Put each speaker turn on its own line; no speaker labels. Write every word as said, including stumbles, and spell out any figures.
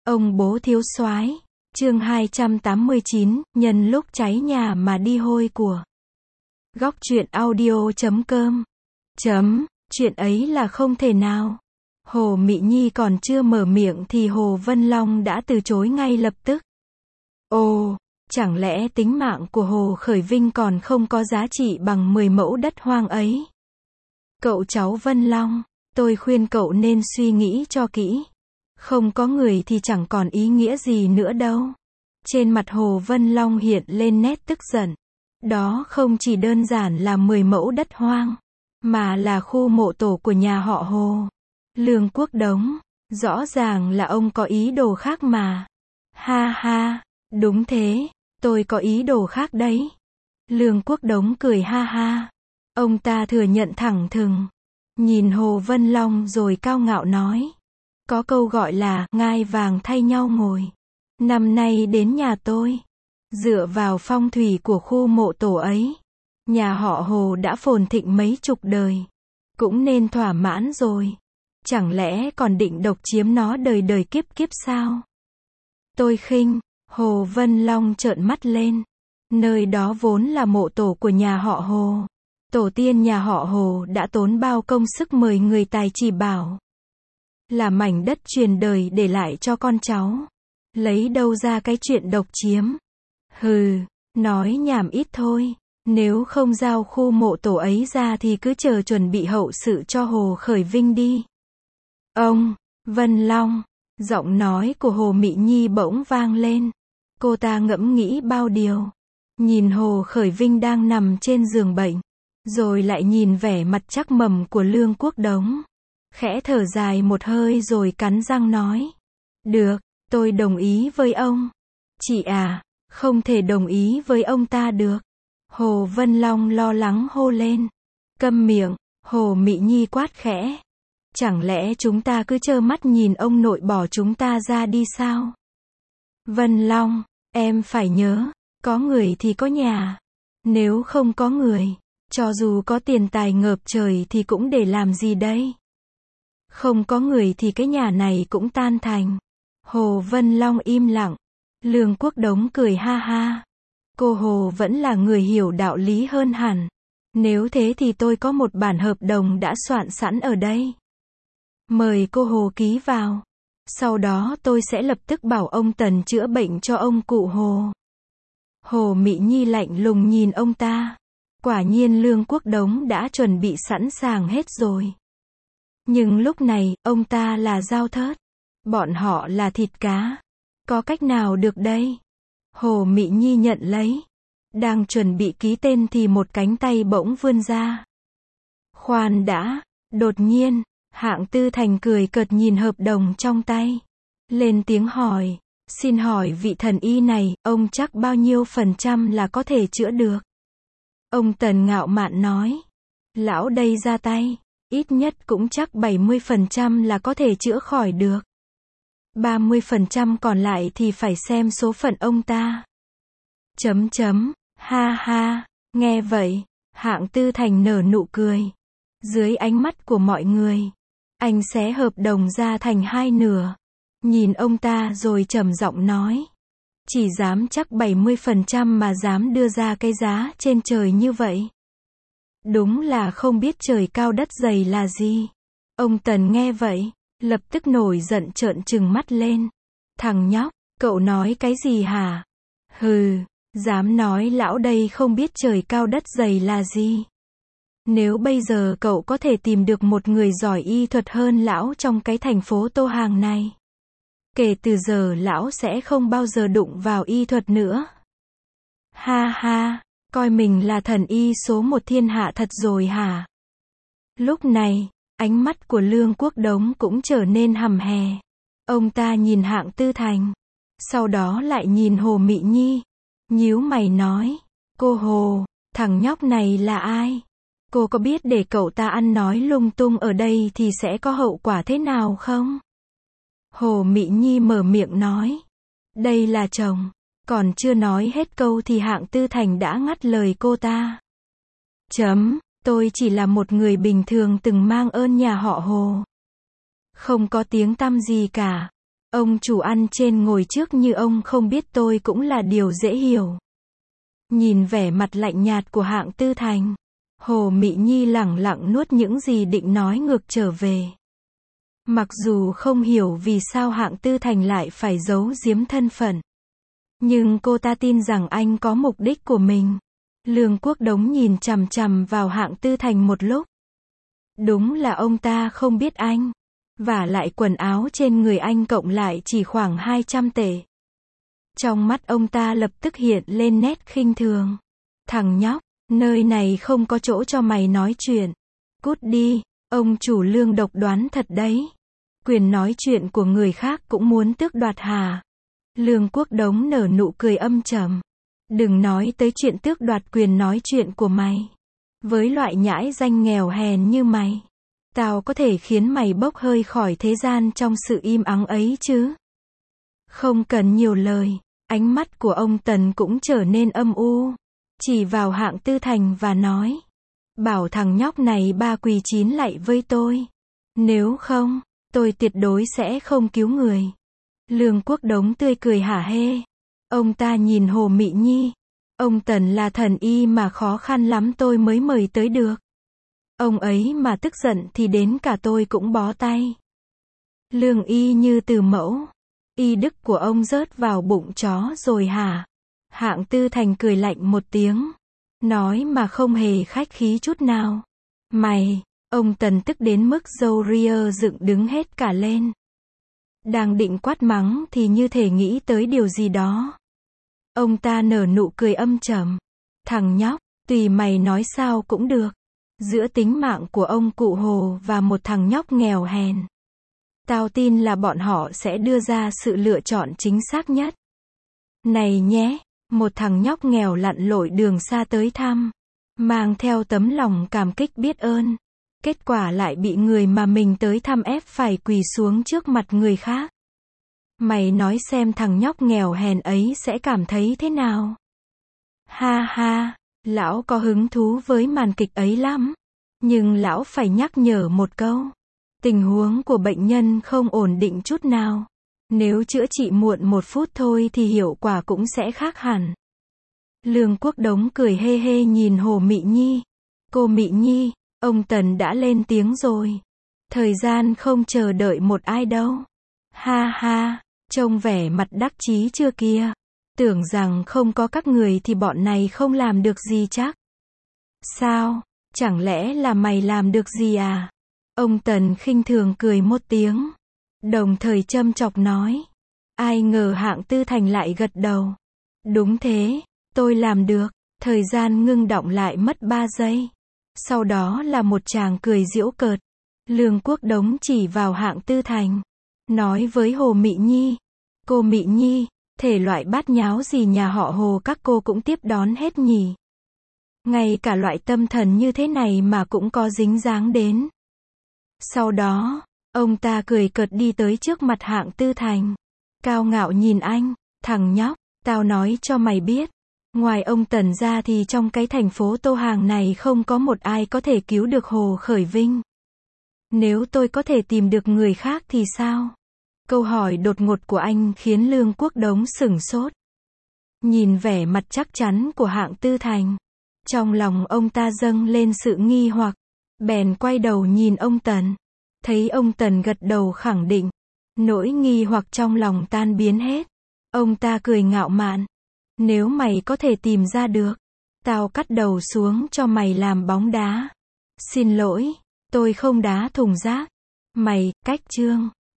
Ông bố thiếu soái. Chương hai trăm tám mươi chín, nhân lúc cháy nhà mà đi hôi của. Góc truyện audio chấm com. Chấm, chuyện ấy là không thể nào. Hồ Mị Nhi còn chưa mở miệng thì Hồ Vân Long đã từ chối ngay lập tức. Ồ, chẳng lẽ tính mạng của Hồ Khởi Vinh còn không có giá trị bằng mười mẫu đất hoang ấy? Cậu cháu Vân Long, tôi khuyên cậu nên suy nghĩ cho kỹ. Không có người thì chẳng còn ý nghĩa gì nữa đâu. Trên mặt Hồ Vân Long hiện lên nét tức giận. Đó không chỉ đơn giản là mười mẫu đất hoang, mà là khu mộ tổ của nhà họ Hồ. Lương Quốc Đống, rõ ràng là ông có ý đồ khác mà. Ha ha, đúng thế, tôi có ý đồ khác đấy. Lương Quốc Đống cười ha ha. Ông ta thừa nhận thẳng thừng. Nhìn Hồ Vân Long rồi cao ngạo nói. Có câu gọi là, ngai vàng thay nhau ngồi. Năm nay đến nhà tôi. Dựa vào phong thủy của khu mộ tổ ấy, nhà họ Hồ đã phồn thịnh mấy chục đời. Cũng nên thỏa mãn rồi. Chẳng lẽ còn định độc chiếm nó đời đời kiếp kiếp sao? Tôi khinh. Hồ Vân Long trợn mắt lên. Nơi đó vốn là mộ tổ của nhà họ Hồ. Tổ tiên nhà họ Hồ đã tốn bao công sức mời người tài chỉ bảo. Là mảnh đất truyền đời để lại cho con cháu. Lấy đâu ra cái chuyện độc chiếm? Hừ, nói nhảm ít thôi. Nếu không giao khu mộ tổ ấy ra thì cứ chờ chuẩn bị hậu sự cho Hồ Khởi Vinh đi. Ông, Vân Long, giọng nói của Hồ Mị Nhi bỗng vang lên. Cô ta ngẫm nghĩ bao điều. Nhìn Hồ Khởi Vinh đang nằm trên giường bệnh. Rồi lại nhìn vẻ mặt chắc mẩm của Lương Quốc Đống. Khẽ thở dài một hơi rồi cắn răng nói. Được, tôi đồng ý với ông. Chị à, không thể đồng ý với ông ta được. Hồ Vân Long lo lắng hô lên. Câm miệng, Hồ Mị Nhi quát khẽ. Chẳng lẽ chúng ta cứ trơ mắt nhìn ông nội bỏ chúng ta ra đi sao? Vân Long, em phải nhớ, có người thì có nhà. Nếu không có người, cho dù có tiền tài ngập trời thì cũng để làm gì đây? Không có người thì cái nhà này cũng tan thành. Hồ Vân Long im lặng. Lương Quốc Đống cười ha ha. Cô Hồ vẫn là người hiểu đạo lý hơn hẳn. Nếu thế thì tôi có một bản hợp đồng đã soạn sẵn ở đây. Mời cô Hồ ký vào. Sau đó tôi sẽ lập tức bảo ông Tần chữa bệnh cho ông cụ Hồ. Hồ Mị Nhi lạnh lùng nhìn ông ta. Quả nhiên Lương Quốc Đống đã chuẩn bị sẵn sàng hết rồi. Nhưng lúc này, ông ta là dao thớt. Bọn họ là thịt cá. Có cách nào được đây? Hồ Mị Nhi nhận lấy. Đang chuẩn bị ký tên thì một cánh tay bỗng vươn ra. Khoan đã. Đột nhiên, Hạng Tư Thành cười cợt nhìn hợp đồng trong tay. Lên tiếng hỏi. Xin hỏi vị thần y này, ông chắc bao nhiêu phần trăm là có thể chữa được? Ông Tần ngạo mạn nói. Lão đây ra tay. Ít nhất cũng chắc bảy mươi phần trăm là có thể chữa khỏi được. ba mươi phần trăm còn lại thì phải xem số phận ông ta. Chấm chấm, ha ha, nghe vậy, Hạng Tư Thành nở nụ cười. Dưới ánh mắt của mọi người, anh xé hợp đồng ra thành hai nửa. Nhìn ông ta rồi trầm giọng nói. Chỉ dám chắc bảy mươi phần trăm mà dám đưa ra cái giá trên trời như vậy. Đúng là không biết trời cao đất dày là gì. Ông Tần nghe vậy, lập tức nổi giận trợn trừng mắt lên. Thằng nhóc, cậu nói cái gì hả? Hừ, dám nói lão đây không biết trời cao đất dày là gì. Nếu bây giờ cậu có thể tìm được một người giỏi y thuật hơn lão trong cái thành phố Tô Hàng này. Kể từ giờ lão sẽ không bao giờ đụng vào y thuật nữa. Ha ha. Coi mình là thần y số một thiên hạ thật rồi hả? Lúc này, ánh mắt của Lương Quốc Đống cũng trở nên hầm hè. Ông ta nhìn Hạng Tư Thành. Sau đó lại nhìn Hồ Mị Nhi. Nhíu mày nói. Cô Hồ, thằng nhóc này là ai? Cô có biết để cậu ta ăn nói lung tung ở đây thì sẽ có hậu quả thế nào không? Hồ Mị Nhi mở miệng nói. Đây là chồng. Còn chưa nói hết câu thì Hạng Tư Thành đã ngắt lời cô ta. Chấm, tôi chỉ là một người bình thường từng mang ơn nhà họ Hồ. Không có tiếng tăm gì cả. Ông chủ ăn trên ngồi trước như ông không biết tôi cũng là điều dễ hiểu. Nhìn vẻ mặt lạnh nhạt của Hạng Tư Thành, Hồ Mị Nhi lẳng lặng nuốt những gì định nói ngược trở về. Mặc dù không hiểu vì sao Hạng Tư Thành lại phải giấu giếm thân phận, nhưng cô ta tin rằng anh có mục đích của mình. Lương Quốc Đống nhìn chằm chằm vào Hạng Tư Thành một lúc. Đúng là ông ta không biết anh. Vả lại quần áo trên người anh cộng lại chỉ khoảng hai trăm tệ. Trong mắt ông ta lập tức hiện lên nét khinh thường. Thằng nhóc, nơi này không có chỗ cho mày nói chuyện. Cút đi, ông chủ Lương độc đoán thật đấy. Quyền nói chuyện của người khác cũng muốn tước đoạt hả? Lương Quốc Đống nở nụ cười âm trầm. Đừng nói tới chuyện tước đoạt quyền nói chuyện của mày. Với loại nhãi danh nghèo hèn như mày, tao có thể khiến mày bốc hơi khỏi thế gian trong sự im ắng ấy chứ. Không cần nhiều lời, ánh mắt của ông Tần cũng trở nên âm u. Chỉ vào Hạng Tư Thành và nói. Bảo thằng nhóc này ba quỳ chín lạy với tôi. Nếu không, tôi tuyệt đối sẽ không cứu người. Lương Quốc Đống tươi cười hả hê. Ông ta nhìn Hồ Mị Nhi. Ông Tần là thần y mà khó khăn lắm tôi mới mời tới được. Ông ấy mà tức giận thì đến cả tôi cũng bó tay. Lương y như từ mẫu. Y đức của ông rớt vào bụng chó rồi hả? Hạng Tư Thành cười lạnh một tiếng. Nói mà không hề khách khí chút nào. Mày, ông Tần tức đến mức râu ria dựng đứng hết cả lên. Đang định quát mắng thì như thể nghĩ tới điều gì đó. Ông ta nở nụ cười âm trầm. Thằng nhóc, tùy mày nói sao cũng được. Giữa tính mạng của ông cụ Hồ và một thằng nhóc nghèo hèn, tao tin là bọn họ sẽ đưa ra sự lựa chọn chính xác nhất. Này nhé, một thằng nhóc nghèo lặn lội đường xa tới thăm, mang theo tấm lòng cảm kích biết ơn. Kết quả lại bị người mà mình tới thăm ép phải quỳ xuống trước mặt người khác. Mày nói xem thằng nhóc nghèo hèn ấy sẽ cảm thấy thế nào? Ha ha, lão có hứng thú với màn kịch ấy lắm. Nhưng lão phải nhắc nhở một câu. Tình huống của bệnh nhân không ổn định chút nào. Nếu chữa trị muộn một phút thôi thì hiệu quả cũng sẽ khác hẳn. Lương Quốc Đống cười hê hê nhìn Hồ Mị Nhi. Cô Mị Nhi, ông Tần đã lên tiếng rồi. Thời gian không chờ đợi một ai đâu. Ha ha, trông vẻ mặt đắc chí chưa kia. Tưởng rằng không có các người thì bọn này không làm được gì chắc. Sao? Chẳng lẽ là mày làm được gì à? Ông Tần khinh thường cười một tiếng. Đồng thời châm chọc nói. Ai ngờ Hạng Tư Thành lại gật đầu. Đúng thế, tôi làm được. Thời gian ngưng đọng lại mất ba giây. Sau đó là một tràng cười giễu cợt. Lương Quốc Đống chỉ vào Hạng Tư Thành. Nói với Hồ Mị Nhi. Cô Mị Nhi, thể loại bát nháo gì nhà họ Hồ các cô cũng tiếp đón hết nhỉ? Ngay cả loại tâm thần như thế này mà cũng có dính dáng đến. Sau đó, ông ta cười cợt đi tới trước mặt Hạng Tư Thành. Cao ngạo nhìn anh. Thằng nhóc, tao nói cho mày biết. Ngoài ông Tần ra thì trong cái thành phố Tô Hàng này không có một ai có thể cứu được Hồ Khởi Vinh. Nếu tôi có thể tìm được người khác thì sao? Câu hỏi đột ngột của anh khiến Lương Quốc Đống sửng sốt. Nhìn vẻ mặt chắc chắn của Hạng Tư Thành, trong lòng ông ta dâng lên sự nghi hoặc. Bèn quay đầu nhìn ông Tần. Thấy ông Tần gật đầu khẳng định. Nỗi nghi hoặc trong lòng tan biến hết. Ông ta cười ngạo mạn. Nếu mày có thể tìm ra được, tao cắt đầu xuống cho mày làm bóng đá. Xin lỗi, tôi không đá thùng rác. Mày, cách chương.